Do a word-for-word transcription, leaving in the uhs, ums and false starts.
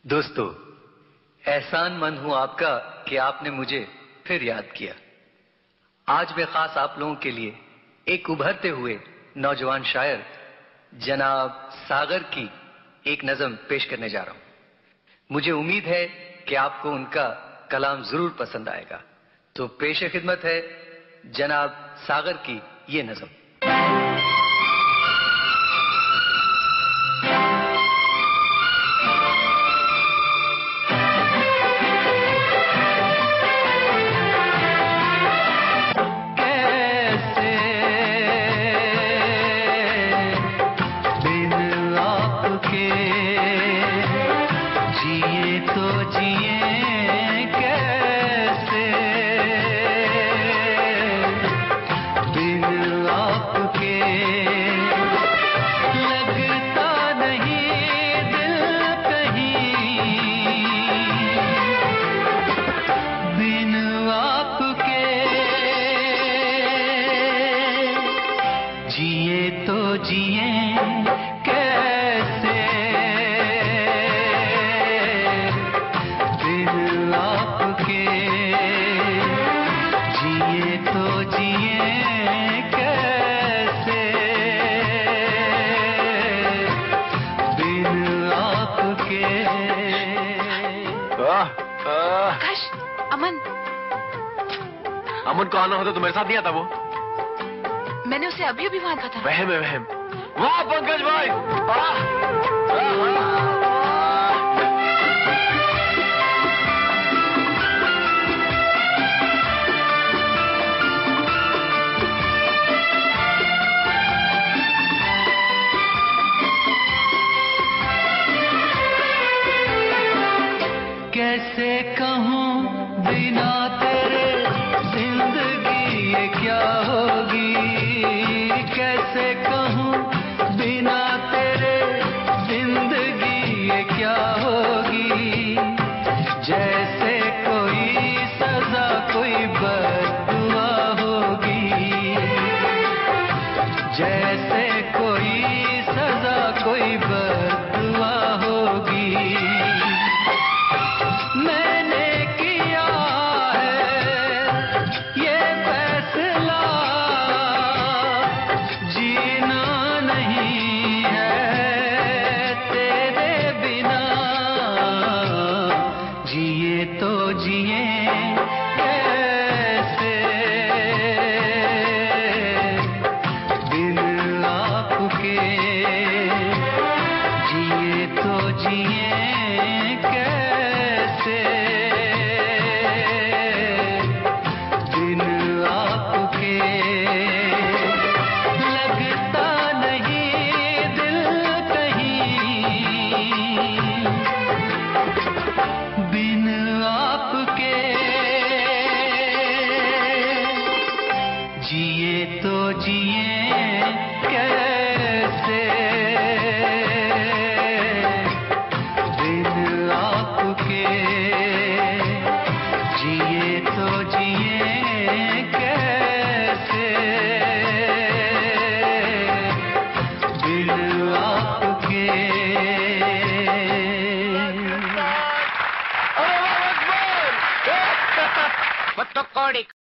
दोस्तों, एहसान मंद हूं आपका कि आपने मुझे फिर याद किया। आज मैं खास आप लोगों के लिए एक उभरते हुए नौजवान शायर जनाब सागर की एक नज़म पेश करने जा रहा हूं। मुझे उम्मीद है कि आपको उनका कलाम जरूर पसंद आएगा। तो पेश खिदमत है जनाब सागर की ये नज़म। जिए तो जिए कैसे बिन आपके, जिए तो जिए कैसे बिन आपके। आकाश, अमन अमन को आना होता तो मेरे साथ नहीं आता वो। मैंने उसे अभी अभी वहां कहा था। वहम है वहम। वाह पंकज भाई, कैसे कहूँ बिना तेरे जिंदगी ये क्या होगी, कैसे कहूँ बिना तेरे जिंदगी ये क्या होगी। जैसे कोई सजा कोई बद्दुआ होगी, जैसे कोई सजा कोई बद्दुआ होगी। मैंने किया है ये फैसला, जीना नहीं है तेरे बिना। जिए तो जिए कैसे बिन आपके, जिए तो जिए कैसे बिन आपके। लगता नहीं दिल कहीं बिन आपके, जिए तो जिए कैसे बिन आपके, जिए तो जिए कैसे बिन आपके। बत्तख कौड़ी